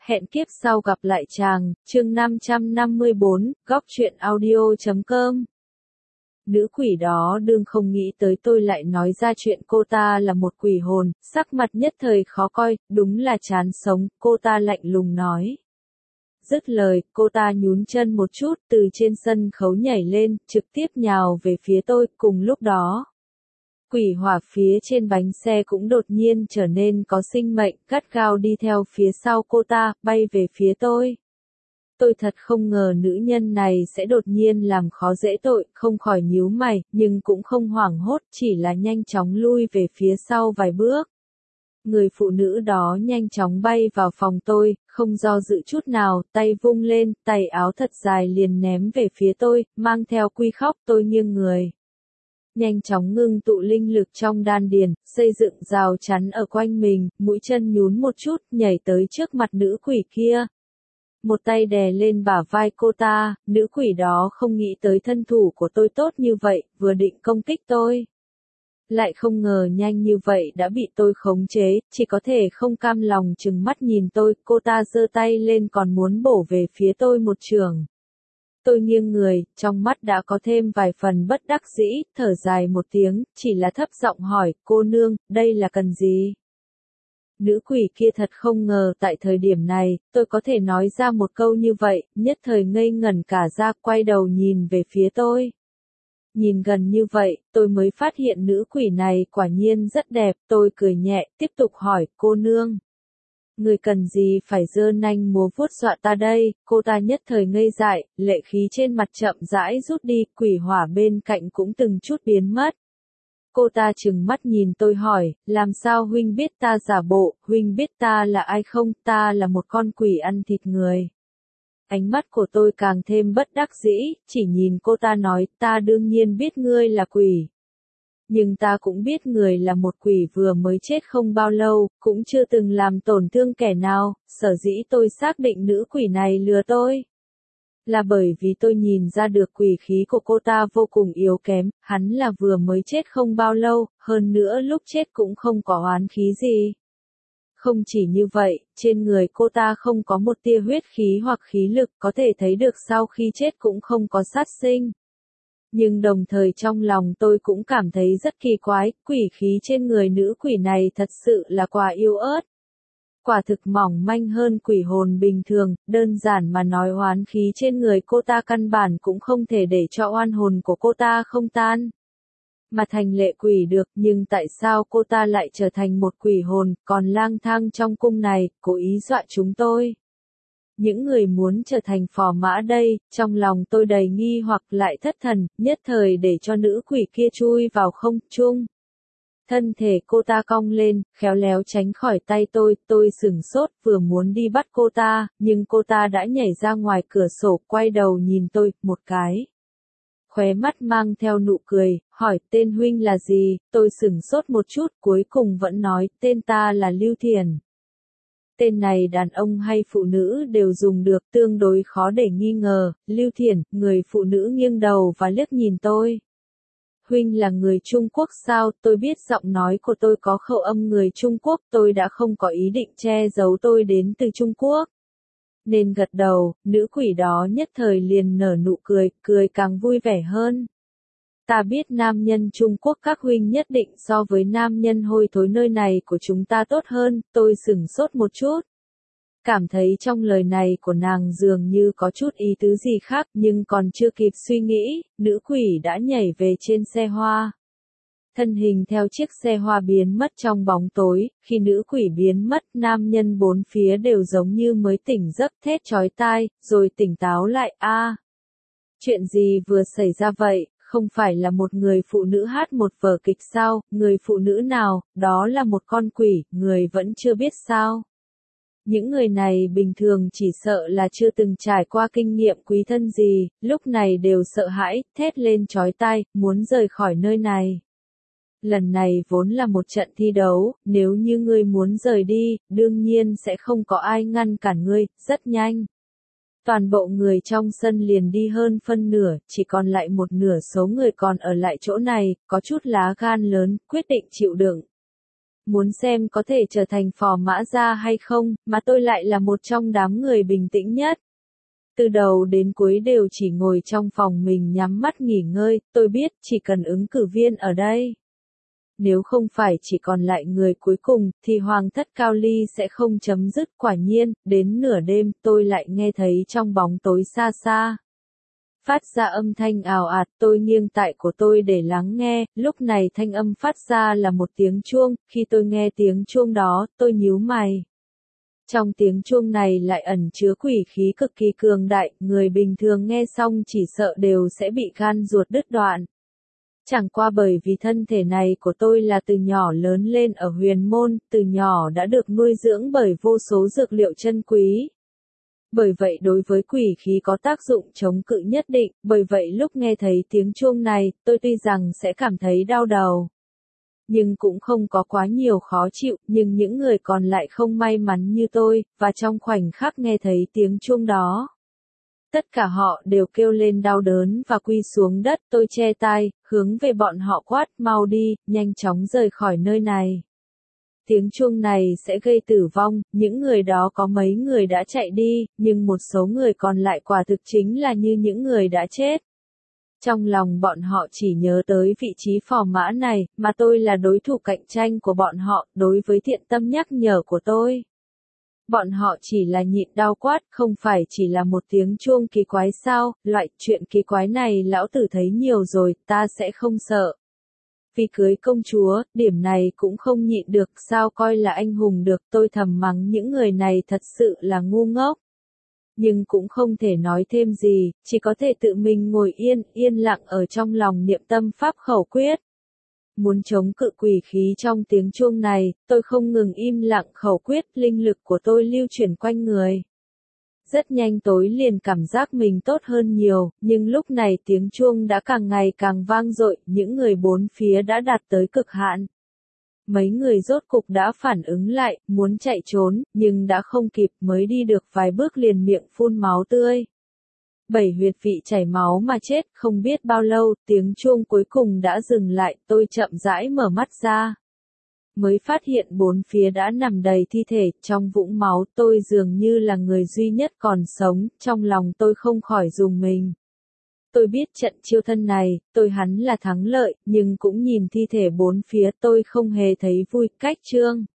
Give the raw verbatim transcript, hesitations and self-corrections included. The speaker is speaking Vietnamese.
Hẹn kiếp sau gặp lại chàng, chương năm trăm năm mươi bốn, góc truyện audio chấm com. Nữ quỷ đó đương không nghĩ tới tôi lại nói ra chuyện cô ta là một quỷ hồn, sắc mặt nhất thời khó coi, đúng là chán sống, cô ta lạnh lùng nói. Dứt lời, cô ta nhún chân một chút từ trên sân khấu nhảy lên, trực tiếp nhào về phía tôi, cùng lúc đó. Quỷ hỏa phía trên bánh xe cũng đột nhiên trở nên có sinh mệnh, gắt gao đi theo phía sau cô ta, bay về phía tôi. Tôi thật không ngờ nữ nhân này sẽ đột nhiên làm khó dễ tội, không khỏi nhíu mày, nhưng cũng không hoảng hốt, chỉ là nhanh chóng lui về phía sau vài bước. Người phụ nữ đó nhanh chóng bay vào phòng tôi, không do dự chút nào, tay vung lên, tay áo thật dài liền ném về phía tôi, mang theo quy khóc. Tôi nghiêng người. Nhanh chóng ngưng tụ linh lực trong đan điền, xây dựng rào chắn ở quanh mình, mũi chân nhún một chút, nhảy tới trước mặt nữ quỷ kia. Một tay đè lên bả vai cô ta, nữ quỷ đó không nghĩ tới thân thủ của tôi tốt như vậy, vừa định công kích tôi. Lại không ngờ nhanh như vậy đã bị tôi khống chế, chỉ có thể không cam lòng trừng mắt nhìn tôi, cô ta giơ tay lên còn muốn bổ về phía tôi một chưởng. Tôi nghiêng người, trong mắt đã có thêm vài phần bất đắc dĩ, thở dài một tiếng, chỉ là thấp giọng hỏi, cô nương, đây là cần gì? Nữ quỷ kia thật không ngờ tại thời điểm này, tôi có thể nói ra một câu như vậy, nhất thời ngây ngẩn cả ra, quay đầu nhìn về phía tôi. Nhìn gần như vậy, tôi mới phát hiện nữ quỷ này quả nhiên rất đẹp, tôi cười nhẹ, tiếp tục hỏi, cô nương. Người cần gì phải giơ nanh múa vuốt dọa ta đây? Cô ta nhất thời ngây dại, lệ khí trên mặt chậm rãi rút đi, quỷ hỏa bên cạnh cũng từng chút biến mất. Cô ta trừng mắt nhìn tôi hỏi, làm sao huynh biết ta giả bộ, huynh biết ta là ai không, ta là một con quỷ ăn thịt người. Ánh mắt của tôi càng thêm bất đắc dĩ, chỉ nhìn cô ta nói, ta đương nhiên biết ngươi là quỷ. Nhưng ta cũng biết người là một quỷ vừa mới chết không bao lâu, cũng chưa từng làm tổn thương kẻ nào, sở dĩ tôi xác định nữ quỷ này lừa tôi. Là bởi vì tôi nhìn ra được quỷ khí của cô ta vô cùng yếu kém, hắn là vừa mới chết không bao lâu, hơn nữa lúc chết cũng không có oán khí gì. Không chỉ như vậy, trên người cô ta không có một tia huyết khí hoặc khí lực, có thể thấy được sau khi chết cũng không có sát sinh. Nhưng đồng thời trong lòng tôi cũng cảm thấy rất kỳ quái, quỷ khí trên người nữ quỷ này thật sự là quá yếu ớt. Quả thực mỏng manh hơn quỷ hồn bình thường, đơn giản mà nói oán khí trên người cô ta căn bản cũng không thể để cho oan hồn của cô ta không tan. Mà thành lệ quỷ được, nhưng tại sao cô ta lại trở thành một quỷ hồn, còn lang thang trong cung này, cố ý dọa chúng tôi. Những người muốn trở thành phò mã đây, trong lòng tôi đầy nghi hoặc lại thất thần, nhất thời để cho nữ quỷ kia chui vào không trung. Thân thể cô ta cong lên, khéo léo tránh khỏi tay tôi, tôi sửng sốt, vừa muốn đi bắt cô ta, nhưng cô ta đã nhảy ra ngoài cửa sổ, quay đầu nhìn tôi, một cái. Khóe mắt mang theo nụ cười, hỏi tên huynh là gì, tôi sửng sốt một chút, cuối cùng vẫn nói, tên ta là Lưu Thiền. Tên này đàn ông hay phụ nữ đều dùng được, tương đối khó để nghi ngờ. Lưu Thiển, người phụ nữ nghiêng đầu và liếc nhìn tôi. Huynh là người Trung Quốc sao? Tôi biết giọng nói của tôi có khẩu âm người Trung Quốc, tôi đã không có ý định che giấu tôi đến từ Trung Quốc. Nên gật đầu, nữ quỷ đó nhất thời liền nở nụ cười, cười càng vui vẻ hơn. Ta biết nam nhân Trung Quốc các huynh nhất định so với nam nhân hôi thối nơi này của chúng ta tốt hơn, tôi sửng sốt một chút. Cảm thấy trong lời này của nàng dường như có chút ý tứ gì khác, nhưng còn chưa kịp suy nghĩ, nữ quỷ đã nhảy về trên xe hoa. Thân hình theo chiếc xe hoa biến mất trong bóng tối, khi nữ quỷ biến mất, nam nhân bốn phía đều giống như mới tỉnh giấc thét chói tai, rồi tỉnh táo lại, a, chuyện gì vừa xảy ra vậy? Không phải là một người phụ nữ hát một vở kịch sao, người phụ nữ nào, đó là một con quỷ, người vẫn chưa biết sao. Những người này bình thường chỉ sợ là chưa từng trải qua kinh nghiệm quý thân gì, lúc này đều sợ hãi, thét lên chói tai, muốn rời khỏi nơi này. Lần này vốn là một trận thi đấu, nếu như ngươi muốn rời đi, đương nhiên sẽ không có ai ngăn cản ngươi, rất nhanh. Toàn bộ người trong sân liền đi hơn phân nửa, chỉ còn lại một nửa số người còn ở lại chỗ này, có chút lá gan lớn, quyết định chịu đựng. Muốn xem có thể trở thành phò mã gia hay không, mà tôi lại là một trong đám người bình tĩnh nhất. Từ đầu đến cuối đều chỉ ngồi trong phòng mình nhắm mắt nghỉ ngơi, tôi biết chỉ cần ứng cử viên ở đây. Nếu không phải chỉ còn lại người cuối cùng, thì hoàng thất Cao Ly sẽ không chấm dứt. Quả nhiên, đến nửa đêm, tôi lại nghe thấy trong bóng tối xa xa. Phát ra âm thanh ào ạt, tôi nghiêng tại của tôi để lắng nghe, lúc này thanh âm phát ra là một tiếng chuông, khi tôi nghe tiếng chuông đó, tôi nhíu mày. Trong tiếng chuông này lại ẩn chứa quỷ khí cực kỳ cường đại, người bình thường nghe xong chỉ sợ đều sẽ bị gan ruột đứt đoạn. Chẳng qua bởi vì thân thể này của tôi là từ nhỏ lớn lên ở huyền môn, từ nhỏ đã được nuôi dưỡng bởi vô số dược liệu chân quý. Bởi vậy đối với quỷ khí có tác dụng chống cự nhất định, bởi vậy lúc nghe thấy tiếng chuông này, tôi tuy rằng sẽ cảm thấy đau đầu. Nhưng cũng không có quá nhiều khó chịu, nhưng những người còn lại không may mắn như tôi, và trong khoảnh khắc nghe thấy tiếng chuông đó. Tất cả họ đều kêu lên đau đớn và quy xuống đất, tôi che tai, hướng về bọn họ quát, mau đi, nhanh chóng rời khỏi nơi này. Tiếng chuông này sẽ gây tử vong, những người đó có mấy người đã chạy đi, nhưng một số người còn lại quả thực chính là như những người đã chết. Trong lòng bọn họ chỉ nhớ tới vị trí phò mã này, mà tôi là đối thủ cạnh tranh của bọn họ, đối với thiện tâm nhắc nhở của tôi. Bọn họ chỉ là nhịn đau quát, không phải chỉ là một tiếng chuông kỳ quái sao, loại chuyện kỳ quái này lão tử thấy nhiều rồi, ta sẽ không sợ. Vì cưới công chúa, điểm này cũng không nhịn được, sao coi là anh hùng được, tôi thầm mắng những người này thật sự là ngu ngốc. Nhưng cũng không thể nói thêm gì, chỉ có thể tự mình ngồi yên, yên lặng ở trong lòng niệm tâm pháp khẩu quyết. Muốn chống cự quỷ khí trong tiếng chuông này, tôi không ngừng im lặng khẩu quyết, linh lực của tôi lưu chuyển quanh người. Rất nhanh tối liền cảm giác mình tốt hơn nhiều, nhưng lúc này tiếng chuông đã càng ngày càng vang dội, những người bốn phía đã đạt tới cực hạn. Mấy người rốt cục đã phản ứng lại, muốn chạy trốn, nhưng đã không kịp, mới đi được vài bước liền miệng phun máu tươi. Bảy huyệt vị chảy máu mà chết, không biết bao lâu, tiếng chuông cuối cùng đã dừng lại, tôi chậm rãi mở mắt ra. Mới phát hiện bốn phía đã nằm đầy thi thể, trong vũng máu tôi dường như là người duy nhất còn sống, trong lòng tôi không khỏi rùng mình. Tôi biết trận chiêu thân này, tôi hắn là thắng lợi, nhưng cũng nhìn thi thể bốn phía tôi không hề thấy vui, cách chương.